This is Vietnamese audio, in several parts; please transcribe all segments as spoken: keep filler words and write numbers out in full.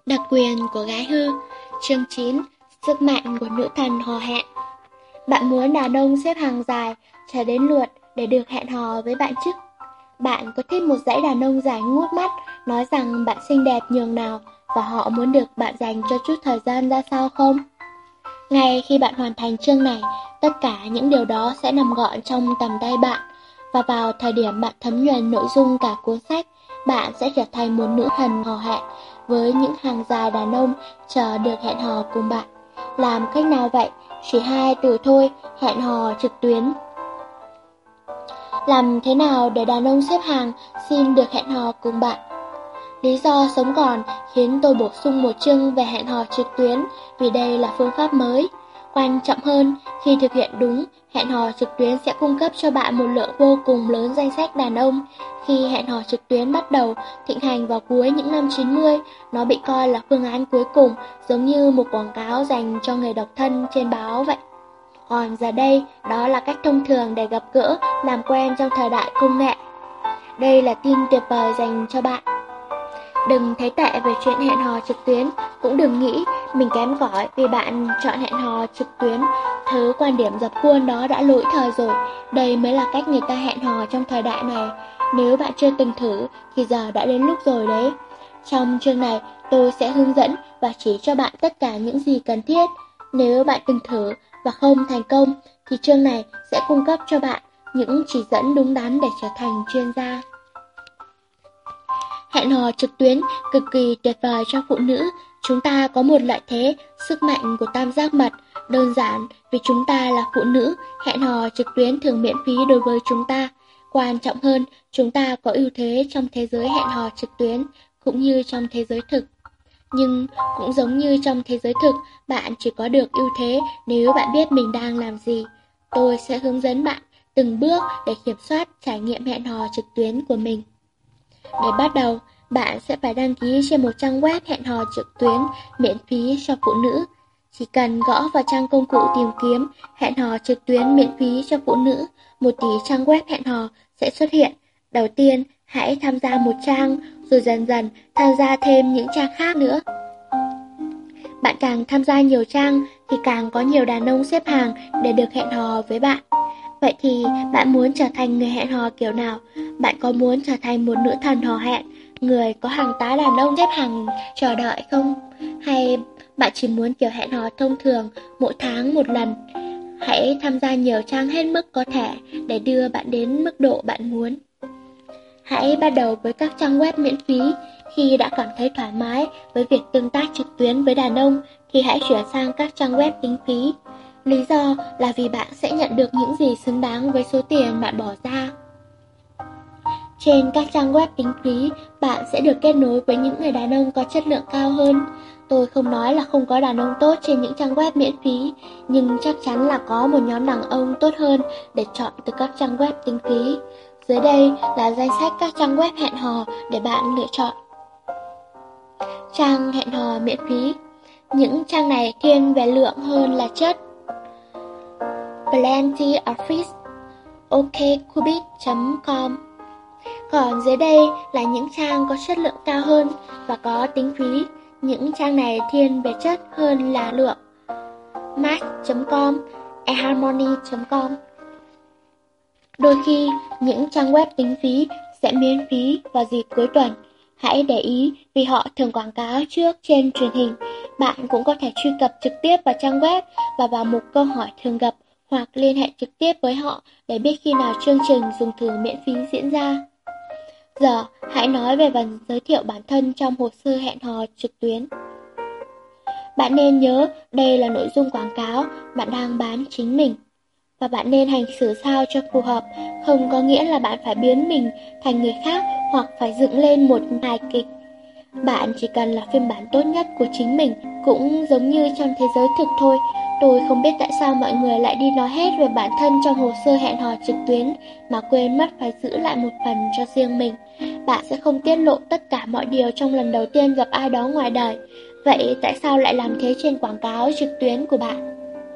Đặc quyền của gái hư. Chương chín. Sức mạnh của nữ thần hò hẹn. Bạn muốn đàn ông xếp hàng dài chờ đến lượt để được hẹn hò với bạn chứ? Bạn có thích một dãy đàn ông dài ngút mắt nói rằng bạn xinh đẹp nhường nào và họ muốn được bạn dành cho chút thời gian ra sao không? Ngay khi bạn hoàn thành chương này, tất cả những điều đó sẽ nằm gọn trong tầm tay bạn, và vào thời điểm bạn thấm nhuần nội dung cả cuốn sách, bạn sẽ trở thành một nữ thần hò hẹn với những hàng dài đàn ông chờ được hẹn hò cùng bạn. Làm cách nào vậy? Chỉ hai từ thôi: hẹn hò trực tuyến. Làm thế nào để đàn ông xếp hàng xin được hẹn hò cùng bạn? Lý do sống còn khiến tôi bổ sung một chương về hẹn hò trực tuyến vì đây là phương pháp mới. Quan trọng hơn, khi thực hiện đúng, hẹn hò trực tuyến sẽ cung cấp cho bạn một lượng vô cùng lớn danh sách đàn ông. Khi hẹn hò trực tuyến bắt đầu thịnh hành vào cuối những năm chín mươi, nó bị coi là phương án cuối cùng, giống như một quảng cáo dành cho người độc thân trên báo vậy. Còn giờ đây, đó là cách thông thường để gặp gỡ, làm quen trong thời đại công nghệ. Đây là tin tuyệt vời dành cho bạn. Đừng thấy tệ về chuyện hẹn hò trực tuyến, cũng đừng nghĩ mình kém cỏi vì bạn chọn hẹn hò trực tuyến. Thứ quan điểm dập khuôn đó đã lỗi thời rồi. Đây mới là cách người ta hẹn hò trong thời đại này. Nếu bạn chưa từng thử thì giờ đã đến lúc rồi đấy. Trong chương này, tôi sẽ hướng dẫn và chỉ cho bạn tất cả những gì cần thiết. Nếu bạn từng thử và không thành công thì chương này sẽ cung cấp cho bạn những chỉ dẫn đúng đắn để trở thành chuyên gia. Hẹn hò trực tuyến cực kỳ tuyệt vời cho phụ nữ. Chúng ta có một lợi thế, sức mạnh của tam giác mật. Đơn giản vì chúng ta là phụ nữ, hẹn hò trực tuyến thường miễn phí đối với chúng ta. Quan trọng hơn, chúng ta có ưu thế trong thế giới hẹn hò trực tuyến, cũng như trong thế giới thực. Nhưng cũng giống như trong thế giới thực, bạn chỉ có được ưu thế nếu bạn biết mình đang làm gì. Tôi sẽ hướng dẫn bạn từng bước để kiểm soát trải nghiệm hẹn hò trực tuyến của mình. Để bắt đầu, bạn sẽ phải đăng ký trên một trang web hẹn hò trực tuyến miễn phí cho phụ nữ. Chỉ cần gõ vào trang công cụ tìm kiếm hẹn hò trực tuyến miễn phí cho phụ nữ, một tỷ trang web hẹn hò sẽ xuất hiện. Đầu tiên, hãy tham gia một trang, rồi dần dần tham gia thêm những trang khác nữa. Bạn càng tham gia nhiều trang thì càng có nhiều đàn ông xếp hàng để được hẹn hò với bạn. Vậy thì bạn muốn trở thành người hẹn hò kiểu nào? Bạn có muốn trở thành một nữ thần hò hẹn, người có hàng tá đàn ông xếp hàng chờ đợi không? Hay bạn chỉ muốn kiểu hẹn hò thông thường, mỗi tháng một lần? Hãy tham gia nhiều trang hết mức có thể để đưa bạn đến mức độ bạn muốn. Hãy bắt đầu với các trang web miễn phí. Khi đã cảm thấy thoải mái với việc tương tác trực tuyến với đàn ông thì hãy chuyển sang các trang web tính phí. Lý do là vì bạn sẽ nhận được những gì xứng đáng với số tiền bạn bỏ ra. Trên các trang web tính phí, bạn sẽ được kết nối với những người đàn ông có chất lượng cao hơn. Tôi không nói là không có đàn ông tốt trên những trang web miễn phí, nhưng chắc chắn là có một nhóm đàn ông tốt hơn để chọn từ các trang web tính phí. Dưới đây là danh sách các trang web hẹn hò để bạn lựa chọn. Trang hẹn hò miễn phí. Những trang này thiên về lượng hơn là chất. Plenty of Fish, okcupid chấm com. Còn dưới đây là những trang có chất lượng cao hơn và có tính phí. Những trang này thiên về chất hơn là lượng. Match chấm com, eharmony chấm com. Đôi khi, những trang web tính phí sẽ miễn phí vào dịp cuối tuần. Hãy để ý vì họ thường quảng cáo trước trên truyền hình. Bạn cũng có thể truy cập trực tiếp vào trang web và vào mục câu hỏi thường gặp hoặc liên hệ trực tiếp với họ để biết khi nào chương trình dùng thử miễn phí diễn ra. Giờ, hãy nói về phần giới thiệu bản thân trong hồ sơ hẹn hò trực tuyến. Bạn nên nhớ đây là nội dung quảng cáo, bạn đang bán chính mình. Và bạn nên hành xử sao cho phù hợp, không có nghĩa là bạn phải biến mình thành người khác hoặc phải dựng lên một hài kịch. Bạn chỉ cần là phiên bản tốt nhất của chính mình, cũng giống như trong thế giới thực thôi. Tôi không biết tại sao mọi người lại đi nói hết về bản thân trong hồ sơ hẹn hò trực tuyến mà quên mất phải giữ lại một phần cho riêng mình. Bạn sẽ không tiết lộ tất cả mọi điều trong lần đầu tiên gặp ai đó ngoài đời. Vậy tại sao lại làm thế trên quảng cáo trực tuyến của bạn?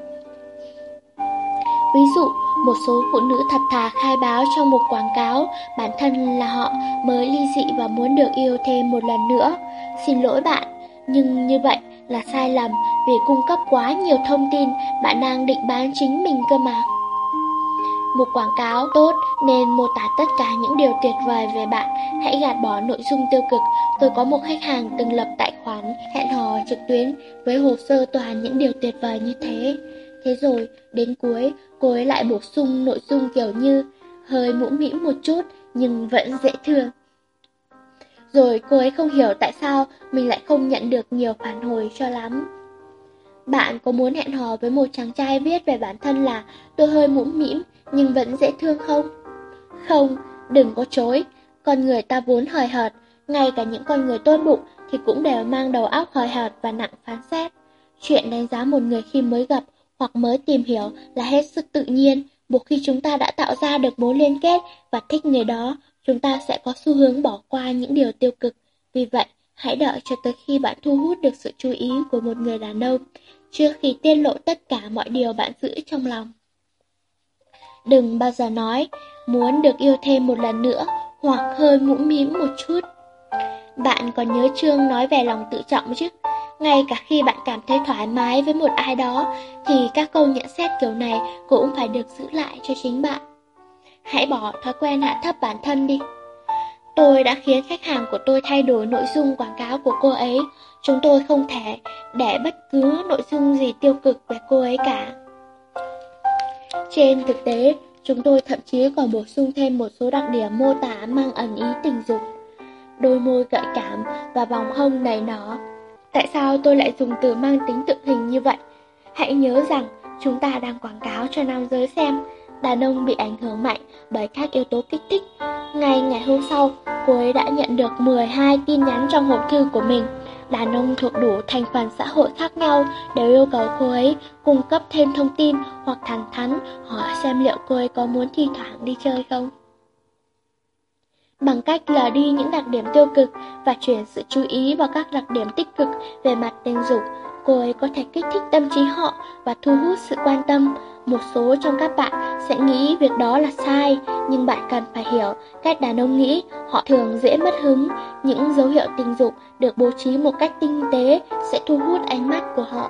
Ví dụ, một số phụ nữ thật thà khai báo trong một quảng cáo bản thân là họ mới ly dị và muốn được yêu thêm một lần nữa. Xin lỗi bạn, Nhưng như vậy là sai lầm, vì cung cấp quá nhiều thông tin, bạn đang định bán chính mình cơ mà. Một quảng cáo tốt nên mô tả tất cả những điều tuyệt vời về bạn, hãy gạt bỏ nội dung tiêu cực. Tôi có một khách hàng từng lập tài khoản hẹn hò trực tuyến với hồ sơ toàn những điều tuyệt vời như thế. Thế rồi, đến cuối, cô ấy lại bổ sung nội dung kiểu như hơi mũm mĩm một chút nhưng vẫn dễ thương. Rồi cô ấy không hiểu tại sao mình lại không nhận được nhiều phản hồi cho lắm. Bạn có muốn hẹn hò với một chàng trai viết về bản thân là tôi hơi mũm mĩm nhưng vẫn dễ thương không? Không, đừng có chối. Con người ta vốn hời hợt, ngay cả những con người tốt bụng thì cũng đều mang đầu óc hời hợt và nặng phán xét. Chuyện đánh giá một người khi mới gặp hoặc mới tìm hiểu là hết sức tự nhiên. Một khi chúng ta đã tạo ra được mối liên kết và thích người đó, chúng ta sẽ có xu hướng bỏ qua những điều tiêu cực. Vì vậy, hãy đợi cho tới khi bạn thu hút được sự chú ý của một người đàn ông, trước khi tiết lộ tất cả mọi điều bạn giữ trong lòng. Đừng bao giờ nói, muốn được yêu thêm một lần nữa, hoặc hơi mũm mĩm một chút. Bạn còn nhớ chương nói về lòng tự trọng chứ? Ngay cả khi bạn cảm thấy thoải mái với một ai đó, thì các câu nhận xét kiểu này cũng phải được giữ lại cho chính bạn. Hãy bỏ thói quen hạ thấp bản thân đi. Tôi đã khiến khách hàng của tôi thay đổi nội dung quảng cáo của cô ấy. Chúng tôi không thể để bất cứ nội dung gì tiêu cực về cô ấy cả. Trên thực tế, chúng tôi thậm chí còn bổ sung thêm một số đặc điểm mô tả mang ẩn ý tình dục. Đôi môi gợi cảm và vòng hông đầy nở. Tại sao tôi lại dùng từ mang tính tượng hình như vậy? Hãy nhớ rằng chúng ta đang quảng cáo cho nam giới xem. Đàn ông bị ảnh hưởng mạnh bởi các yếu tố kích thích. Ngay ngày hôm sau, cô ấy đã nhận được mười hai tin nhắn trong hộp thư của mình. Đàn ông thuộc đủ thành phần xã hội khác nhau đều yêu cầu cô ấy cung cấp thêm thông tin hoặc thẳng thắn hỏi xem liệu cô ấy có muốn thi thoảng đi chơi không. Bằng cách lờ đi những đặc điểm tiêu cực và chuyển sự chú ý vào các đặc điểm tích cực về mặt tình dục, cô ấy có thể kích thích tâm trí họ và thu hút sự quan tâm. Một số trong các bạn sẽ nghĩ việc đó là sai, nhưng bạn cần phải hiểu cách đàn ông nghĩ. Họ thường dễ mất hứng. Những dấu hiệu tình dục được bố trí một cách tinh tế sẽ thu hút ánh mắt của họ.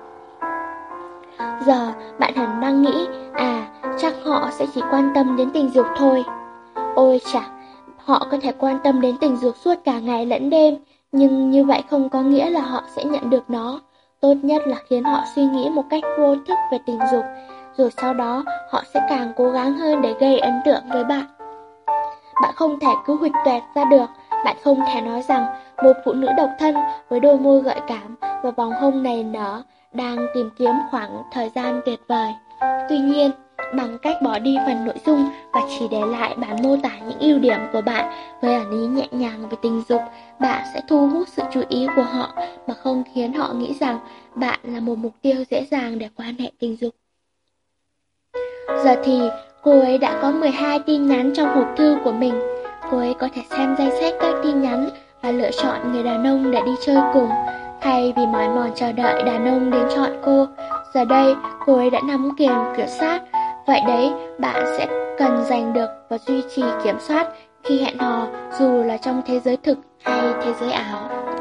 Giờ bạn hẳn đang nghĩ, à, chắc họ sẽ chỉ quan tâm đến tình dục thôi. Ôi chà, họ có thể quan tâm đến tình dục suốt cả ngày lẫn đêm, nhưng như vậy không có nghĩa là họ sẽ nhận được nó. Tốt nhất là khiến họ suy nghĩ một cách vô thức về tình dục, rồi sau đó họ sẽ càng cố gắng hơn để gây ấn tượng với bạn. Bạn không thể cứ huỵch toẹt ra được. Bạn không thể nói rằng một phụ nữ độc thân với đôi môi gợi cảm và vòng hông nảy nở đang tìm kiếm khoảng thời gian tuyệt vời. Tuy nhiên, bằng cách bỏ đi phần nội dung và chỉ để lại bản mô tả những ưu điểm của bạn với ẩn ý nhẹ nhàng về tình dục, bạn sẽ thu hút sự chú ý của họ mà không khiến họ nghĩ rằng bạn là một mục tiêu dễ dàng để quan hệ tình dục. Giờ thì cô ấy đã có mười hai tin nhắn trong hộp thư của mình. Cô ấy có thể xem danh sách các tin nhắn và lựa chọn người đàn ông để đi chơi cùng, thay vì mỏi mòn chờ đợi đàn ông đến chọn cô. Giờ đây, cô ấy đã nắm quyền kiểm soát. Vậy đấy, bạn sẽ cần giành được và duy trì kiểm soát khi hẹn hò, dù là trong thế giới thực hay thế giới ảo.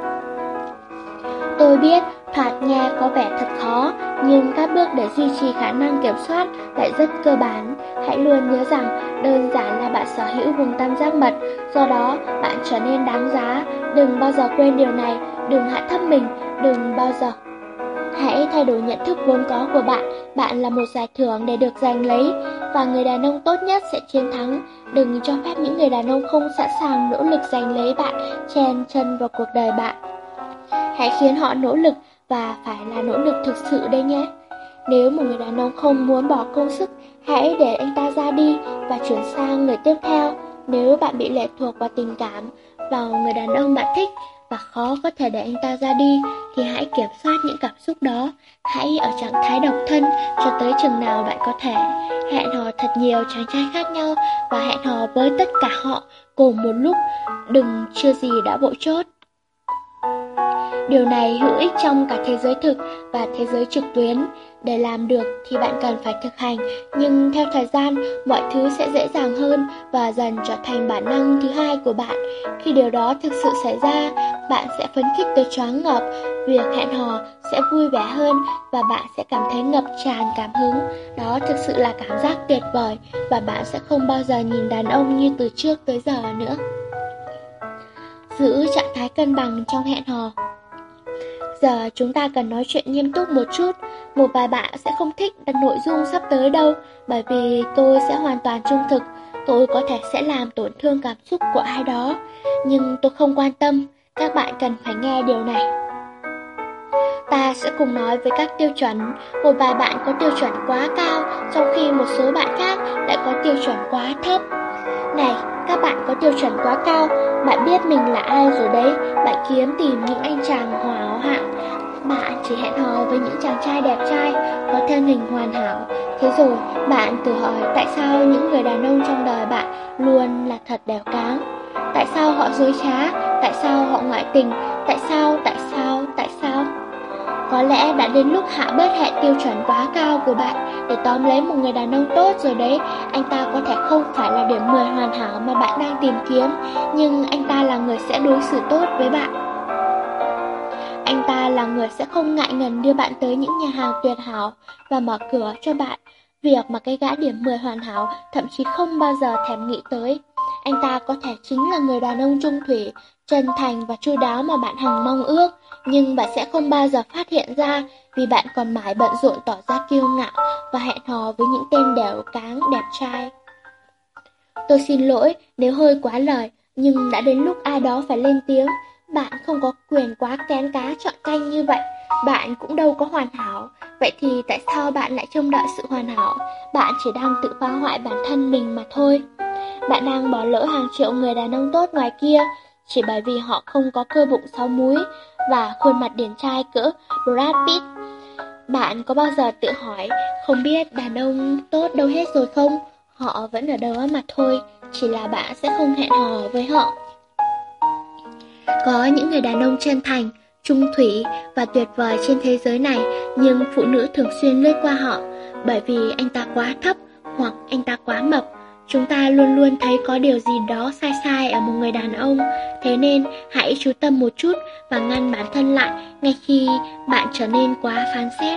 Tôi biết, thoạt nghe có vẻ thật khó, nhưng các bước để duy trì khả năng kiểm soát lại rất cơ bản. Hãy luôn nhớ rằng, đơn giản là bạn sở hữu vùng tam giác mật, do đó bạn trở nên đáng giá. Đừng bao giờ quên điều này, đừng hạ thấp mình, đừng bao giờ. Hãy thay đổi nhận thức vốn có của bạn. Bạn là một giải thưởng để được giành lấy, và người đàn ông tốt nhất sẽ chiến thắng. Đừng cho phép những người đàn ông không sẵn sàng nỗ lực giành lấy bạn chen chân vào cuộc đời bạn. Hãy khiến họ nỗ lực, và phải là nỗ lực thực sự đây nhé. Nếu một người đàn ông không muốn bỏ công sức, hãy để anh ta ra đi và chuyển sang người tiếp theo. Nếu bạn bị lệ thuộc vào tình cảm, vào người đàn ông bạn thích và khó có thể để anh ta ra đi, thì hãy kiểm soát những cảm xúc đó. Hãy ở trạng thái độc thân cho tới chừng nào bạn có thể. Hẹn hò thật nhiều chàng trai khác nhau và hẹn hò với tất cả họ cùng một lúc. Đừng chưa gì đã vội chốt. Điều này hữu ích trong cả thế giới thực và thế giới trực tuyến. Để làm được thì bạn cần phải thực hành, nhưng theo thời gian, mọi thứ sẽ dễ dàng hơn và dần trở thành bản năng thứ hai của bạn. Khi điều đó thực sự xảy ra, bạn sẽ phấn khích tới choáng ngợp, việc hẹn hò sẽ vui vẻ hơn và bạn sẽ cảm thấy ngập tràn cảm hứng. Đó thực sự là cảm giác tuyệt vời và bạn sẽ không bao giờ nhìn đàn ông như từ trước tới giờ nữa. Giữ trạng thái cân bằng trong hẹn hò. Giờ chúng ta cần nói chuyện nghiêm túc một chút. Một vài bạn sẽ không thích đặt nội dung sắp tới đâu, bởi vì tôi sẽ hoàn toàn trung thực. Tôi có thể sẽ làm tổn thương cảm xúc của ai đó, nhưng tôi không quan tâm. Các bạn cần phải nghe điều này. Ta sẽ cùng nói với các tiêu chuẩn. Một vài bạn có tiêu chuẩn quá cao, trong khi một số bạn khác lại có tiêu chuẩn quá thấp. Này, các bạn có tiêu chuẩn quá cao, bạn biết mình là ai rồi đấy. Bạn kiếm tìm những anh chàng hảo hạng, bạn chỉ hẹn hò với những chàng trai đẹp trai, có thân hình hoàn hảo. Thế rồi, bạn tự hỏi tại sao những người đàn ông trong đời bạn luôn là thật đèo cáng. Tại sao họ dối trá, tại sao họ ngoại tình, tại sao, tại sao, tại sao. Có lẽ đã đến lúc hạ bớt hệ tiêu chuẩn quá cao của bạn để tóm lấy một người đàn ông tốt rồi đấy. Anh ta có thể không phải là điểm mười hoàn hảo mà bạn đang tìm kiếm, nhưng anh ta là người sẽ đối xử tốt với bạn. Anh ta là người sẽ không ngại ngần đưa bạn tới những nhà hàng tuyệt hảo và mở cửa cho bạn, việc mà cái gã điểm mười hoàn hảo thậm chí không bao giờ thèm nghĩ tới. Anh ta có thể chính là người đàn ông trung thủy, chân thành và chu đáo mà bạn hằng mong ước, nhưng bạn sẽ không bao giờ phát hiện ra vì bạn còn mãi bận rộn tỏ ra kiêu ngạo và hẹn hò với những tên đèo cáng đẹp trai. Tôi xin lỗi nếu hơi quá lời, nhưng đã đến lúc ai đó phải lên tiếng. Bạn không có quyền quá kén cá chọn canh như vậy. Bạn cũng đâu có hoàn hảo. Vậy thì tại sao bạn lại trông đợi sự hoàn hảo? Bạn chỉ đang tự phá hoại bản thân mình mà thôi. Bạn đang bỏ lỡ hàng triệu người đàn ông tốt ngoài kia chỉ bởi vì họ không có cơ bụng sáu múi và khuôn mặt điển trai cỡ Brad Pitt. Bạn có bao giờ tự hỏi không biết đàn ông tốt đâu hết rồi không? Họ vẫn ở đó mà thôi, chỉ là bạn sẽ không hẹn hò với họ. Có những người đàn ông chân thành, trung thủy và tuyệt vời trên thế giới này, nhưng phụ nữ thường xuyên lướt qua họ bởi vì anh ta quá thấp hoặc anh ta quá mập. Chúng ta luôn luôn thấy có điều gì đó sai sai ở một người đàn ông, thế nên hãy chú tâm một chút và ngăn bản thân lại ngay khi bạn trở nên quá phán xét.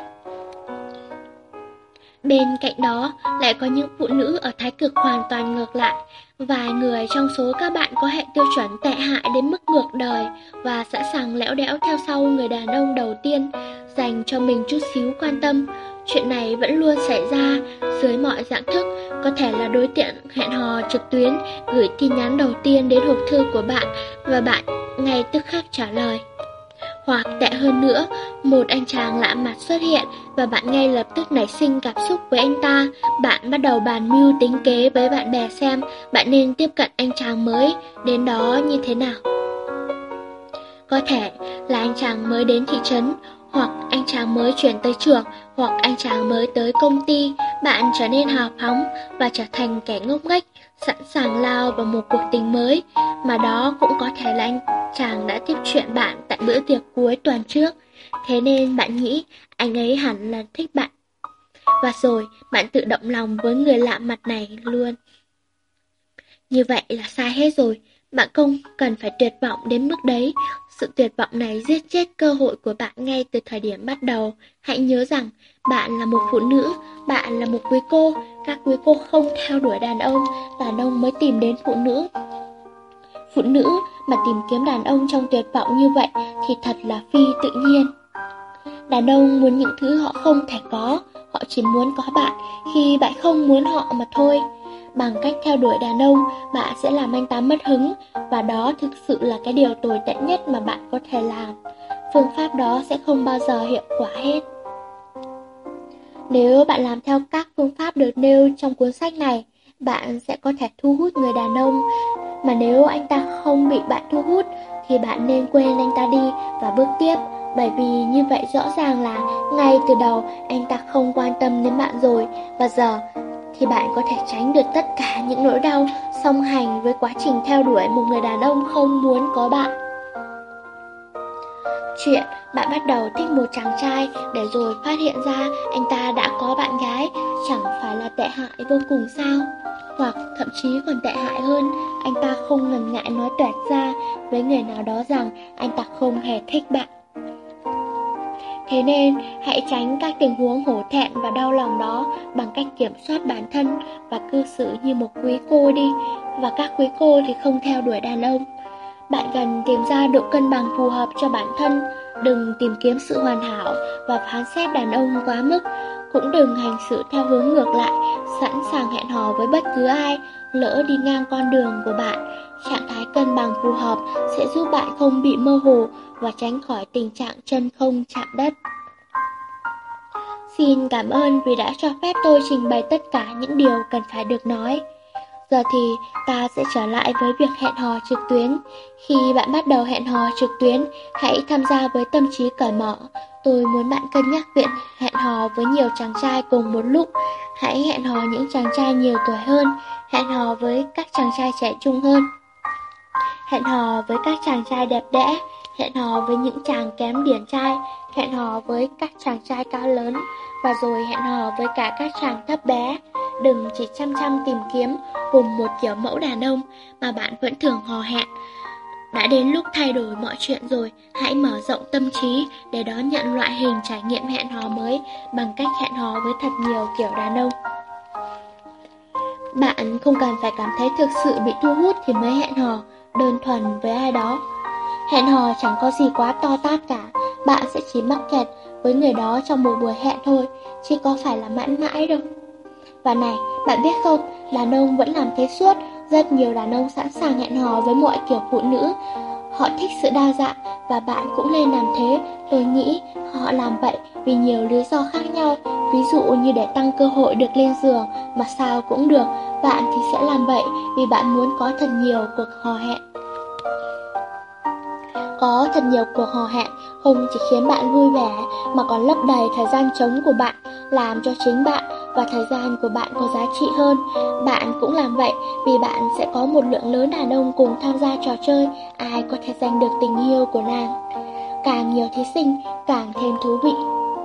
Bên cạnh đó, lại có những phụ nữ ở thái cực hoàn toàn ngược lại. Vài người trong số các bạn có hệ tiêu chuẩn tệ hại đến mức ngược đời và sẵn sàng lẽo đẽo theo sau người đàn ông đầu tiên, dành cho mình chút xíu quan tâm. Chuyện này vẫn luôn xảy ra dưới mọi dạng thức, có thể là đối tượng hẹn hò trực tuyến gửi tin nhắn đầu tiên đến hộp thư của bạn và bạn ngay tức khắc trả lời. Hoặc tệ hơn nữa, một anh chàng lạ mặt xuất hiện và bạn ngay lập tức nảy sinh cảm xúc với anh ta. Bạn bắt đầu bàn mưu tính kế với bạn bè xem bạn nên tiếp cận anh chàng mới đến đó như thế nào. Có thể là anh chàng mới đến thị trấn, hoặc anh chàng mới chuyển tới trường, hoặc anh chàng mới tới công ty. Bạn trở nên hào phóng và trở thành kẻ ngốc nghếch, sẵn sàng lao vào một cuộc tình mới, mà đó cũng có thể là anh chàng đã tiếp chuyện bạn tại bữa tiệc cuối tuần trước. Thế nên bạn nghĩ anh ấy hẳn là thích bạn, và rồi bạn tự động lòng với người lạ mặt này luôn. Như vậy là sai hết rồi. Bạn không cần phải tuyệt vọng đến mức đấy. Sự tuyệt vọng này giết chết cơ hội của bạn ngay từ thời điểm bắt đầu. Hãy nhớ rằng bạn là một phụ nữ, bạn là một quý cô. Các quý cô không theo đuổi đàn ông, đàn ông mới tìm đến phụ nữ. Phụ nữ mà tìm kiếm đàn ông trong tuyệt vọng như vậy thì thật là phi tự nhiên. Đàn ông muốn những thứ họ không thể có, họ chỉ muốn có bạn khi bạn không muốn họ mà thôi. Bằng cách theo đuổi đàn ông, bạn sẽ làm anh ta mất hứng, và đó thực sự là cái điều tồi tệ nhất mà bạn có thể làm. Phương pháp đó sẽ không bao giờ hiệu quả hết. Nếu bạn làm theo các phương pháp được nêu trong cuốn sách này, bạn sẽ có thể thu hút người đàn ông. Mà nếu anh ta không bị bạn thu hút, thì bạn nên quên anh ta đi và bước tiếp. Bởi vì như vậy rõ ràng là ngay từ đầu anh ta không quan tâm đến bạn rồi. Và giờ thì bạn có thể tránh được tất cả những nỗi đau song hành với quá trình theo đuổi một người đàn ông không muốn có bạn. chuyện bạn bắt đầu thích một chàng trai để rồi phát hiện ra anh ta đã có bạn gái, chẳng phải là tệ hại vô cùng sao? Hoặc thậm chí còn tệ hại hơn, anh ta không ngần ngại nói toẹt ra với người nào đó rằng anh ta không hề thích bạn. Thế nên, hãy tránh các tình huống hổ thẹn và đau lòng đó bằng cách kiểm soát bản thân và cư xử như một quý cô đi. Và các quý cô thì không theo đuổi đàn ông. Bạn cần tìm ra độ cân bằng phù hợp cho bản thân. Đừng tìm kiếm sự hoàn hảo và phán xét đàn ông quá mức. Cũng đừng hành xử theo hướng ngược lại, sẵn sàng hẹn hò với bất cứ ai lỡ đi ngang con đường của bạn. Trạng thái cân bằng phù hợp sẽ giúp bạn không bị mơ hồ và tránh khỏi tình trạng chân không chạm đất. Xin cảm ơn vì đã cho phép tôi trình bày tất cả những điều cần phải được nói. Giờ thì ta sẽ trở lại với việc hẹn hò trực tuyến. Khi bạn bắt đầu hẹn hò trực tuyến, hãy tham gia với tâm trí cởi mở. Tôi muốn bạn cân nhắc việc hẹn hò với nhiều chàng trai cùng một lúc. Hãy hẹn hò những chàng trai nhiều tuổi hơn, hẹn hò với các chàng trai trẻ trung hơn, hẹn hò với các chàng trai đẹp đẽ, hẹn hò với những chàng kém điển trai, hẹn hò với các chàng trai cao lớn, và rồi hẹn hò với cả các chàng thấp bé. Đừng chỉ chăm chăm tìm kiếm cùng một kiểu mẫu đàn ông mà bạn vẫn thường hò hẹn. Đã đến lúc thay đổi mọi chuyện rồi, hãy mở rộng tâm trí để đón nhận loại hình trải nghiệm hẹn hò mới bằng cách hẹn hò với thật nhiều kiểu đàn ông. Bạn không cần phải cảm thấy thực sự bị thu hút thì mới hẹn hò đơn thuần với ai đó. Hẹn hò chẳng có gì quá to tát cả, bạn sẽ chỉ mắc kẹt với người đó trong một buổi hẹn thôi, chứ có phải là mãi mãi đâu. Và này, bạn biết không, đàn ông vẫn làm thế suốt. Rất nhiều đàn ông sẵn sàng hẹn hò với mọi kiểu phụ nữ. Họ thích sự đa dạng và bạn cũng nên làm thế. Tôi nghĩ họ làm vậy vì nhiều lý do khác nhau. Ví dụ như để tăng cơ hội được lên giường mà sao cũng được. Bạn thì sẽ làm vậy vì bạn muốn có thật nhiều cuộc hò hẹn. Có thật nhiều cuộc hò hẹn không chỉ khiến bạn vui vẻ mà còn lấp đầy thời gian trống của bạn, làm cho chính bạn và thời gian của bạn có giá trị hơn. Bạn cũng làm vậy vì bạn sẽ có một lượng lớn đàn ông cùng tham gia trò chơi, ai có thể giành được tình yêu của nàng. Càng nhiều thí sinh, càng thêm thú vị.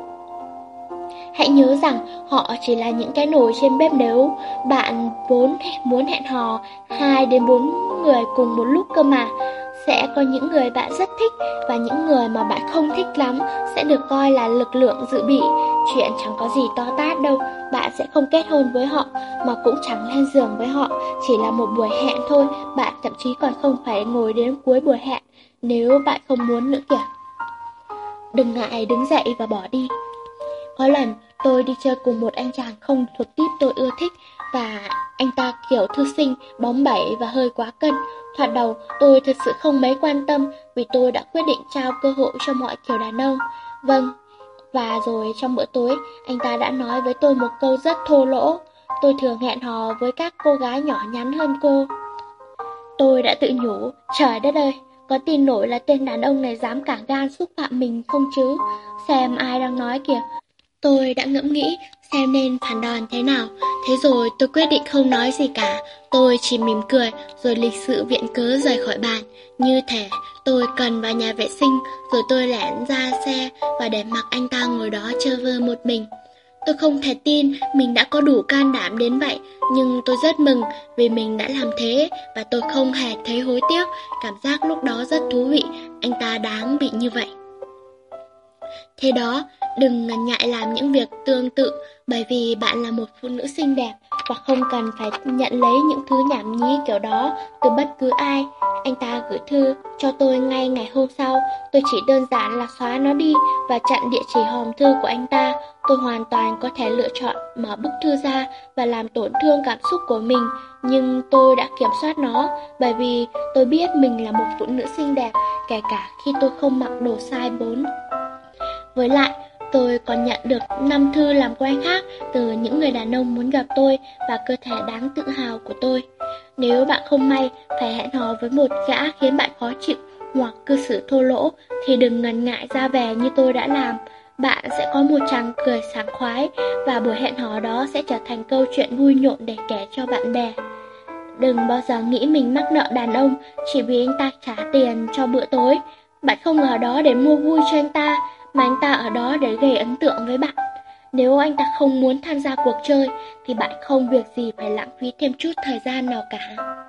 Hãy nhớ rằng họ chỉ là những cái nồi trên bếp nấu. Bạn vốn muốn hẹn hò hai đến bốn người cùng một lúc cơ mà. Sẽ có những người bạn rất thích và những người mà bạn không thích lắm sẽ được coi là lực lượng dự bị. Chuyện chẳng có gì to tát đâu. Bạn sẽ không kết hôn với họ mà cũng chẳng lên giường với họ. Chỉ là một buổi hẹn thôi. Bạn thậm chí còn không phải ngồi đến cuối buổi hẹn nếu bạn không muốn nữa kìa. Đừng ngại đứng dậy và bỏ đi. Có lần tôi đi chơi cùng một anh chàng không thuộc típ tôi ưa thích, và anh ta kiểu thư sinh, bóng bẩy và hơi quá cân. Thoạt đầu tôi thật sự không mấy quan tâm vì tôi đã quyết định trao cơ hội cho mọi kiểu đàn ông. Vâng, và rồi trong bữa tối anh ta đã nói với tôi một câu rất thô lỗ. Tôi thường hẹn hò với các cô gái nhỏ nhắn hơn cô. Tôi đã tự nhủ, trời đất ơi, có tin nổi là tên đàn ông này dám cả gan xúc phạm mình không chứ? Xem ai đang nói kìa. Tôi đã ngẫm nghĩ xem nên phản đòn thế nào. Thế rồi tôi quyết định không nói gì cả. Tôi chỉ mỉm cười rồi lịch sự viện cớ rời khỏi bàn. Như thể tôi cần vào nhà vệ sinh. Rồi tôi lẻn ra xe và để mặc anh ta ngồi đó chơi vơ một mình. Tôi không thể tin mình đã có đủ can đảm đến vậy. Nhưng tôi rất mừng vì mình đã làm thế. Và tôi không hề thấy hối tiếc. Cảm giác lúc đó rất thú vị. Anh ta đáng bị như vậy. Thế đó, đừng ngần ngại làm những việc tương tự, bởi vì bạn là một phụ nữ xinh đẹp và không cần phải nhận lấy những thứ nhảm nhí kiểu đó từ bất cứ ai. Anh ta gửi thư cho tôi ngay ngày hôm sau. Tôi chỉ đơn giản là xóa nó đi và chặn địa chỉ hòm thư của anh ta. Tôi hoàn toàn có thể lựa chọn mở bức thư ra và làm tổn thương cảm xúc của mình, nhưng tôi đã kiểm soát nó, bởi vì tôi biết mình là một phụ nữ xinh đẹp, kể cả khi tôi không mặc đồ size bốn. Với lại, tôi còn nhận được năm thư làm quen khác từ những người đàn ông muốn gặp tôi và cơ thể đáng tự hào của tôi. Nếu bạn không may phải hẹn hò với một gã khiến bạn khó chịu hoặc cư xử thô lỗ, thì đừng ngần ngại ra về như tôi đã làm. Bạn sẽ có một tràng cười sảng khoái và buổi hẹn hò đó sẽ trở thành câu chuyện vui nhộn để kể cho bạn bè. Đừng bao giờ nghĩ mình mắc nợ đàn ông chỉ vì anh ta trả tiền cho bữa tối. Bạn không ở đó để mua vui cho anh ta, mà anh ta ở đó để gây ấn tượng với bạn. Nếu anh ta không muốn tham gia cuộc chơi, thì bạn không việc gì phải lãng phí thêm chút thời gian nào cả.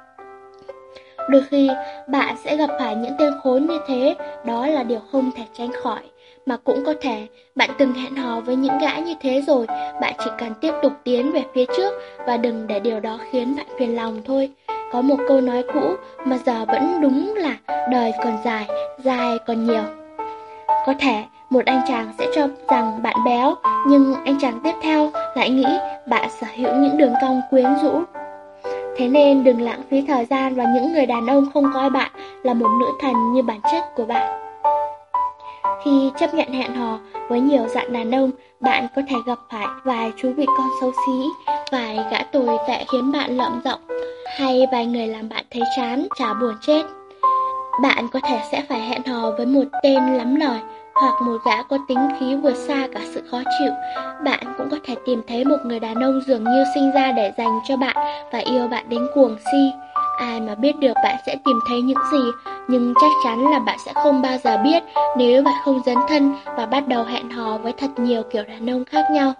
Đôi khi, bạn sẽ gặp phải những tên khốn như thế, đó là điều không thể tránh khỏi. Mà cũng có thể, bạn từng hẹn hò với những gã như thế rồi, bạn chỉ cần tiếp tục tiến về phía trước và đừng để điều đó khiến bạn phiền lòng thôi. Có một câu nói cũ mà giờ vẫn đúng là đời còn dài, dài còn nhiều. Có thể một anh chàng sẽ cho rằng bạn béo, nhưng anh chàng tiếp theo lại nghĩ bạn sở hữu những đường cong quyến rũ. Thế nên đừng lãng phí thời gian vào những người đàn ông không coi bạn là một nữ thần như bản chất của bạn. Khi chấp nhận hẹn hò với nhiều dạng đàn ông, bạn có thể gặp phải vài chú vị con xấu xí, vài gã tồi tệ khiến bạn lợm giọng, hay vài người làm bạn thấy chán, chả buồn chết. Bạn có thể sẽ phải hẹn hò với một tên lắm lời, hoặc một gã có tính khí vượt xa cả sự khó chịu. Bạn cũng có thể tìm thấy một người đàn ông dường như sinh ra để dành cho bạn và yêu bạn đến cuồng si. Ai mà biết được bạn sẽ tìm thấy những gì, nhưng chắc chắn là bạn sẽ không bao giờ biết nếu bạn không dấn thân và bắt đầu hẹn hò với thật nhiều kiểu đàn ông khác nhau.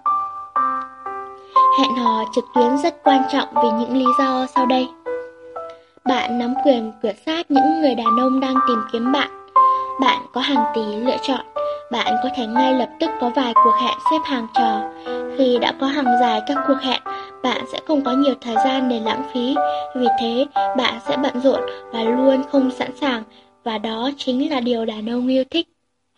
Hẹn hò trực tuyến rất quan trọng vì những lý do sau đây. Bạn nắm quyền kiểm soát những người đàn ông đang tìm kiếm bạn. Bạn có hàng tỷ lựa chọn. Bạn có thể ngay lập tức có vài cuộc hẹn xếp hàng chờ. Khi đã có hàng dài các cuộc hẹn, bạn sẽ không có nhiều thời gian để lãng phí. Vì thế, bạn sẽ bận rộn và luôn không sẵn sàng. Và đó chính là điều đàn ông yêu thích.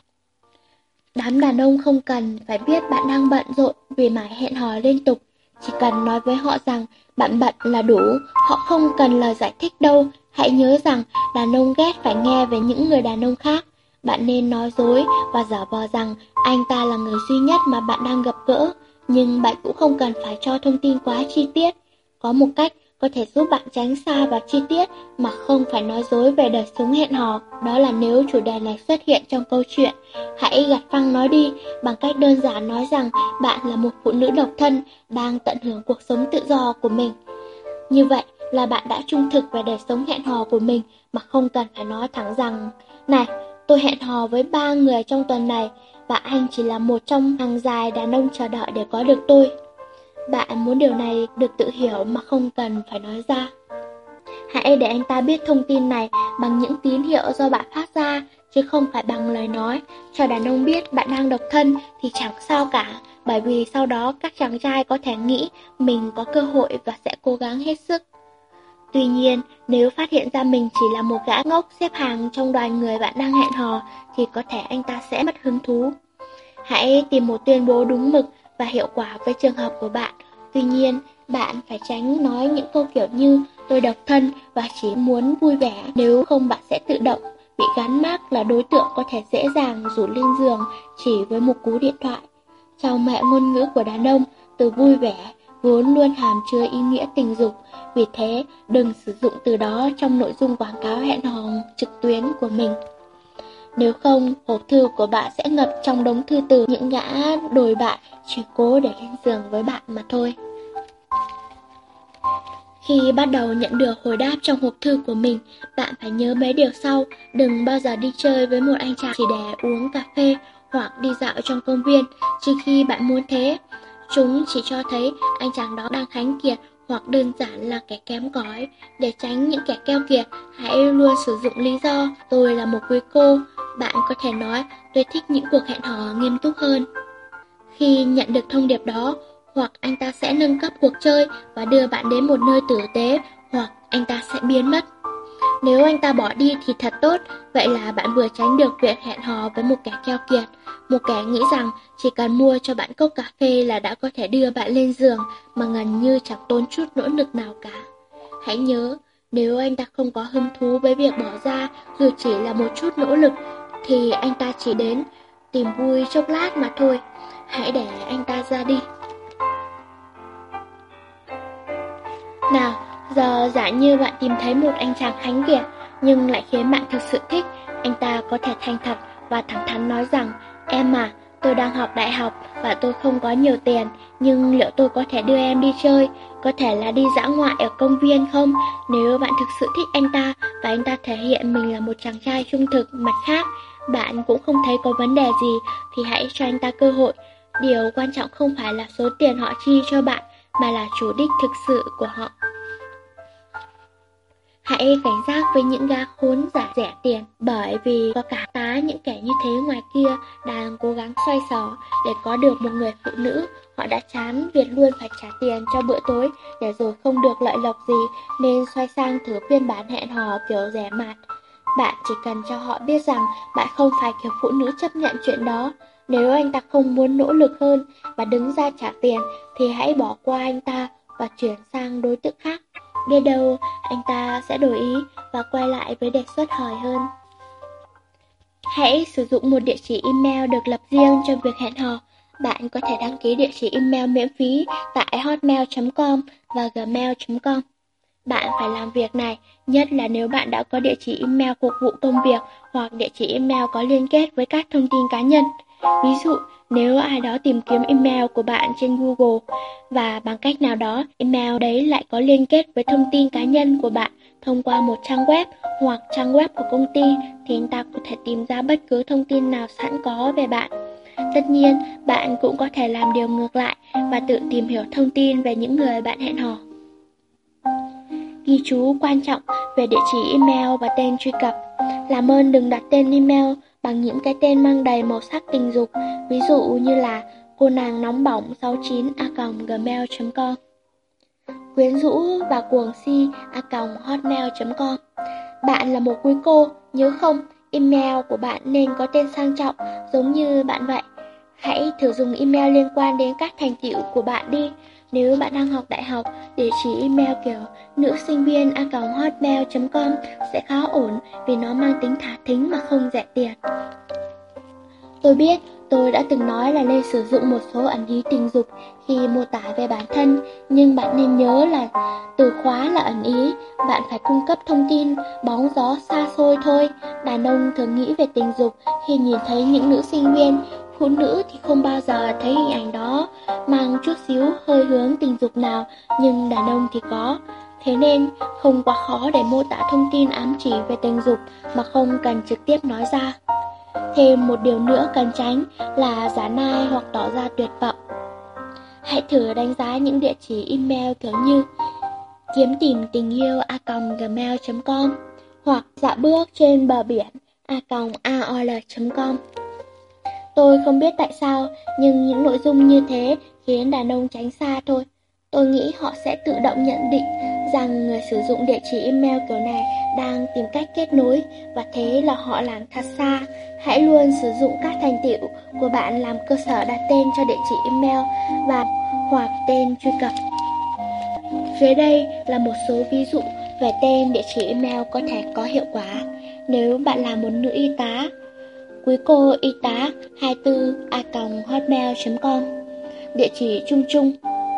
Đám đàn ông không cần phải biết bạn đang bận rộn vì mải hẹn hò liên tục. Chỉ cần nói với họ rằng bạn bận là đủ, họ không cần lời giải thích đâu. Hãy nhớ rằng đàn ông ghét phải nghe về những người đàn ông khác. Bạn nên nói dối và giả vờ rằng anh ta là người duy nhất mà bạn đang gặp gỡ. Nhưng bạn cũng không cần phải cho thông tin quá chi tiết. Có một cách có thể giúp bạn tránh xa vào chi tiết mà không phải nói dối về đời sống hẹn hò. Đó là nếu chủ đề này xuất hiện trong câu chuyện, hãy gạt phăng nó đi bằng cách đơn giản nói rằng bạn là một phụ nữ độc thân đang tận hưởng cuộc sống tự do của mình. Như vậy là bạn đã trung thực về đời sống hẹn hò của mình mà không cần phải nói thẳng rằng này, tôi hẹn hò với ba người trong tuần này và anh chỉ là một trong hàng dài đàn ông chờ đợi để có được tôi. Bạn muốn điều này được tự hiểu mà không cần phải nói ra. Hãy để anh ta biết thông tin này bằng những tín hiệu do bạn phát ra, chứ không phải bằng lời nói. Cho đàn ông biết bạn đang độc thân thì chẳng sao cả, bởi vì sau đó các chàng trai có thể nghĩ mình có cơ hội và sẽ cố gắng hết sức. Tuy nhiên, nếu phát hiện ra mình chỉ là một gã ngốc xếp hàng trong đoàn người bạn đang hẹn hò, thì có thể anh ta sẽ mất hứng thú. Hãy tìm một tuyên bố đúng mực và hiệu quả với trường hợp của bạn. Tuy nhiên, bạn phải tránh nói những câu kiểu như tôi độc thân và chỉ muốn vui vẻ, nếu không bạn sẽ tự động bị gắn mác là đối tượng có thể dễ dàng rủ lên giường chỉ với một cú điện thoại. Trong mẹ ngôn ngữ của đàn ông, từ vui vẻ vốn luôn hàm chứa ý nghĩa tình dục, vì thế đừng sử dụng từ đó trong nội dung quảng cáo hẹn hò trực tuyến của mình. Nếu không, hộp thư của bạn sẽ ngập trong đống thư từ những gã đồi bại chỉ cố để lên giường với bạn mà thôi. Khi bắt đầu nhận được hồi đáp trong hộp thư của mình, bạn phải nhớ mấy điều sau. Đừng bao giờ đi chơi với một anh chàng chỉ để uống cà phê hoặc đi dạo trong công viên, trừ khi bạn muốn thế. Chúng chỉ cho thấy anh chàng đó đang khánh kiệt hoặc đơn giản là kẻ kém cỏi. Để tránh những kẻ keo kiệt, hãy luôn sử dụng lý do tôi là một quý cô. Bạn có thể nói tôi thích những cuộc hẹn hò nghiêm túc hơn. Khi nhận được thông điệp đó, hoặc anh ta sẽ nâng cấp cuộc chơi và đưa bạn đến một nơi tử tế, hoặc anh ta sẽ biến mất. Nếu anh ta bỏ đi thì thật tốt, vậy là bạn vừa tránh được việc hẹn hò với một kẻ keo kiệt, một kẻ nghĩ rằng chỉ cần mua cho bạn cốc cà phê là đã có thể đưa bạn lên giường mà gần như chẳng tốn chút nỗ lực nào cả. Hãy nhớ, nếu anh ta không có hứng thú với việc bỏ ra dù chỉ là một chút nỗ lực, thì anh ta chỉ đến tìm vui chốc lát mà thôi. Hãy để anh ta ra đi. Nào, giờ giả như bạn tìm thấy một anh chàng khánh kiệt nhưng lại khiến bạn thực sự thích, anh ta có thể thành thật và thẳng thắn nói rằng em à, tôi đang học đại học và tôi không có nhiều tiền, nhưng liệu tôi có thể đưa em đi chơi, có thể là đi dã ngoại ở công viên không? Nếu bạn thực sự thích anh ta và anh ta thể hiện mình là một chàng trai trung thực, mặt khác, bạn cũng không thấy có vấn đề gì, thì hãy cho anh ta cơ hội. Điều quan trọng không phải là số tiền họ chi cho bạn, mà là chủ đích thực sự của họ. Hãy cảnh giác với những gã khốn giả rẻ tiền, bởi vì có cả tá những kẻ như thế ngoài kia đang cố gắng xoay sở để có được một người phụ nữ. Họ đã chán việc luôn phải trả tiền cho bữa tối để rồi không được lợi lộc gì, nên xoay sang thử phiên bản hẹn hò kiểu rẻ mạt. Bạn chỉ cần cho họ biết rằng bạn không phải kiểu phụ nữ chấp nhận chuyện đó. Nếu anh ta không muốn nỗ lực hơn và đứng ra trả tiền thì hãy bỏ qua anh ta và chuyển sang đối tượng khác. Biết đâu anh ta sẽ đổi ý và quay lại với đề xuất hời hơn. Hãy sử dụng một địa chỉ email được lập riêng cho việc hẹn hò. Bạn có thể đăng ký địa chỉ email miễn phí tại hotmail chấm com và gmail chấm com. Bạn phải làm việc này, nhất là nếu bạn đã có địa chỉ email phục vụ công việc hoặc địa chỉ email có liên kết với các thông tin cá nhân. Ví dụ, nếu ai đó tìm kiếm email của bạn trên Google và bằng cách nào đó email đấy lại có liên kết với thông tin cá nhân của bạn thông qua một trang web hoặc trang web của công ty, thì anh ta có thể tìm ra bất cứ thông tin nào sẵn có về bạn. Tất nhiên, bạn cũng có thể làm điều ngược lại và tự tìm hiểu thông tin về những người bạn hẹn hò. Ghi chú quan trọng về địa chỉ email và tên truy cập. Làm ơn đừng đặt tên email bằng những cái tên mang đầy màu sắc tình dục, ví dụ như là cô nàng nóng bỏng sáu chín a còng gmail chấm com, quyến rũ và cuồng si a còng hotmail chấm com. Bạn là một quý cô, nhớ không, email của bạn nên có tên sang trọng giống như bạn vậy. Hãy thử dùng email liên quan đến các thành tựu của bạn đi. Nếu bạn đang học đại học, địa chỉ email kiểu nữ sinh viên a còng hotmail chấm com sẽ khá ổn vì nó mang tính thả thính mà không rẻ tiền. Tôi biết tôi đã từng nói là nên sử dụng một số ẩn ý tình dục khi mô tả về bản thân, nhưng bạn nên nhớ là từ khóa là ẩn ý, bạn phải cung cấp thông tin bóng gió xa xôi thôi. Đàn ông thường nghĩ về tình dục khi nhìn thấy những nữ sinh viên, phụ nữ thì không bao giờ thấy hình ảnh đó mang chút xíu hơi hướng tình dục nào, nhưng đàn ông thì có. Thế nên không quá khó để mô tả thông tin ám chỉ về tình dục mà không cần trực tiếp nói ra. Thêm một điều nữa cần tránh là giả nai hoặc tỏ ra tuyệt vọng. Hãy thử đánh giá những địa chỉ email kiểu như kiếm tìm tình yêu a còng gmail chấm com hoặc dạ bước trên bờ biển a còng a o l chấm com. Tôi không biết tại sao, nhưng những nội dung như thế khiến đàn ông tránh xa thôi. Tôi nghĩ họ sẽ tự động nhận định rằng người sử dụng địa chỉ email kiểu này đang tìm cách kết nối, và thế là họ lảng thật xa. Hãy luôn sử dụng các thành tựu của bạn làm cơ sở đặt tên cho địa chỉ email và hoặc tên truy cập. Dưới đây là một số ví dụ về tên địa chỉ email có thể có hiệu quả. Nếu bạn là một nữ y tá, quý cô y tá hai mươi tư a còng hotmail chấm com. Địa chỉ chung chung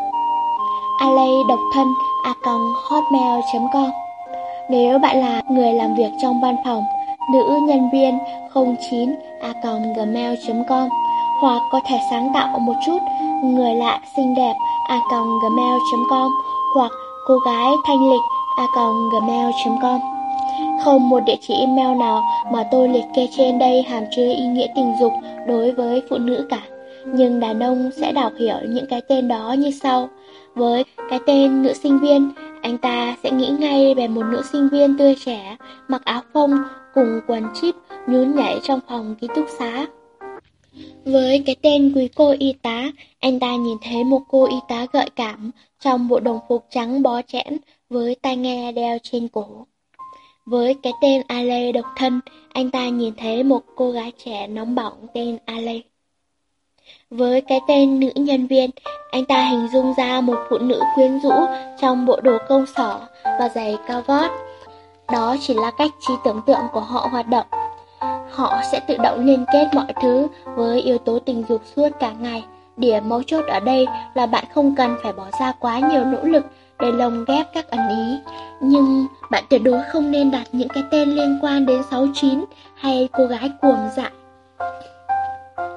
alay độc thân a còng hotmail chấm com. Nếu bạn là người làm việc trong văn phòng, nữ nhân viên không chín a còng gmail chấm com, hoặc có thể sáng tạo một chút, người lạ xinh đẹp a còng gmail chấm com, hoặc cô gái thanh lịch a còng gmail chấm com. Không một địa chỉ email nào mà tôi liệt kê trên đây hàm chứa ý nghĩa tình dục đối với phụ nữ cả, nhưng đàn ông sẽ đọc hiểu những cái tên đó như sau. Với cái tên nữ sinh viên, anh ta sẽ nghĩ ngay về một nữ sinh viên tươi trẻ, mặc áo phông cùng quần chip nhún nhảy trong phòng ký túc xá. Với cái tên quý cô y tá, anh ta nhìn thấy một cô y tá gợi cảm trong bộ đồng phục trắng bó chẽn với tai nghe đeo trên cổ. Với cái tên Alay độc thân, anh ta nhìn thấy một cô gái trẻ nóng bỏng tên Alay. Với cái tên nữ nhân viên, anh ta hình dung ra một phụ nữ quyến rũ trong bộ đồ công sở và giày cao gót. Đó chỉ là cách trí tưởng tượng của họ hoạt động. Họ sẽ tự động liên kết mọi thứ với yếu tố tình dục suốt cả ngày. Điểm mấu chốt ở đây là bạn không cần phải bỏ ra quá nhiều nỗ lực để lồng ghép các ẩn ý. Nhưng bạn tuyệt đối không nên đặt những cái tên liên quan đến sáu chín hay cô gái cuồng dại.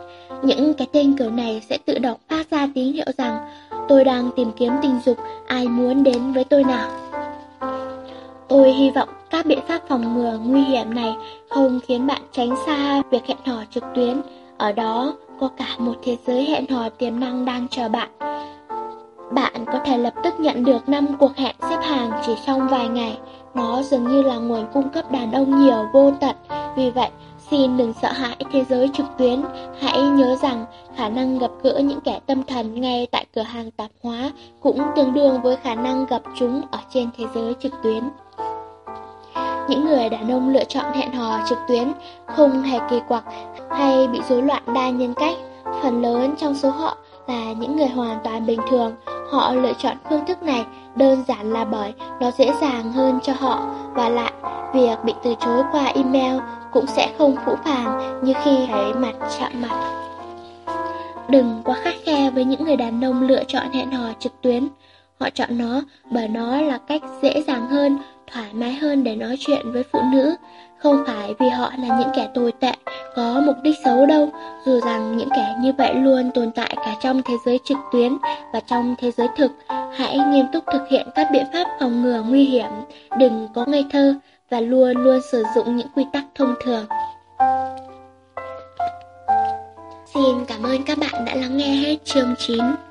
Những cái tên kiểu này sẽ tự động phát ra tín hiệu rằng tôi đang tìm kiếm tình dục, ai muốn đến với tôi nào. Tôi hy vọng các biện pháp phòng ngừa nguy hiểm này không khiến bạn tránh xa việc hẹn hò trực tuyến. Ở đó có cả một thế giới hẹn hò tiềm năng đang chờ bạn. Bạn có thể lập tức nhận được năm cuộc hẹn xếp hàng chỉ trong vài ngày. Nó dường như là nguồn cung cấp đàn ông nhiều vô tận. Vì vậy, xin đừng sợ hãi thế giới trực tuyến. Hãy nhớ rằng khả năng gặp gỡ những kẻ tâm thần ngay tại cửa hàng tạp hóa cũng tương đương với khả năng gặp chúng ở trên thế giới trực tuyến. Những người đàn ông lựa chọn hẹn hò trực tuyến không hề kỳ quặc hay bị rối loạn đa nhân cách. Phần lớn trong số họ là những người hoàn toàn bình thường. Họ lựa chọn phương thức này đơn giản là bởi nó dễ dàng hơn cho họ. Và lại, việc bị từ chối qua email cũng sẽ không phũ phàng như khi thấy mặt chạm mặt. Đừng quá khắt khe với những người đàn ông lựa chọn hẹn hò trực tuyến. Họ chọn nó bởi nó là cách dễ dàng hơn, thoải mái hơn để nói chuyện với phụ nữ. Không phải vì họ là những kẻ tồi tệ, có mục đích xấu đâu. Dù rằng những kẻ như vậy luôn tồn tại cả trong thế giới trực tuyến và trong thế giới thực. Hãy nghiêm túc thực hiện các biện pháp phòng ngừa nguy hiểm. Đừng có ngây thơ và luôn luôn sử dụng những quy tắc thông thường. Xin cảm ơn các bạn đã lắng nghe hết chương chín.